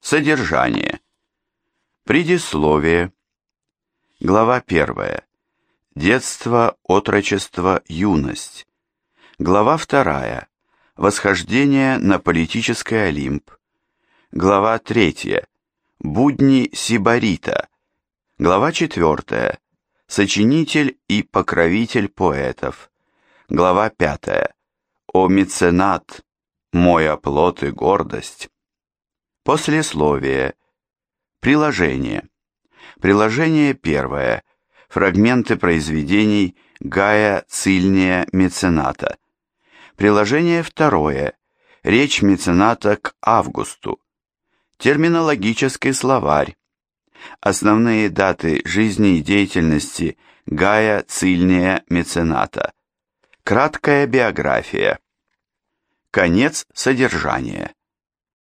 Содержание. Предисловие. Глава 1. Детство, отрочество, юность. Глава 2. Восхождение на политический Олимп. Глава 3. Будни сибарита. Глава 4. Сочинитель и покровитель поэтов. Глава 5. О меценат, мой оплот и гордость. Послесловие. Приложение. Приложение 1. Фрагменты произведений Гая Цильния Мецената. Приложение 2. Речь мецената к Августу. Терминологический словарь. Основные даты жизни и деятельности Гая Цильния Мецената. Краткая биография. Конец содержания.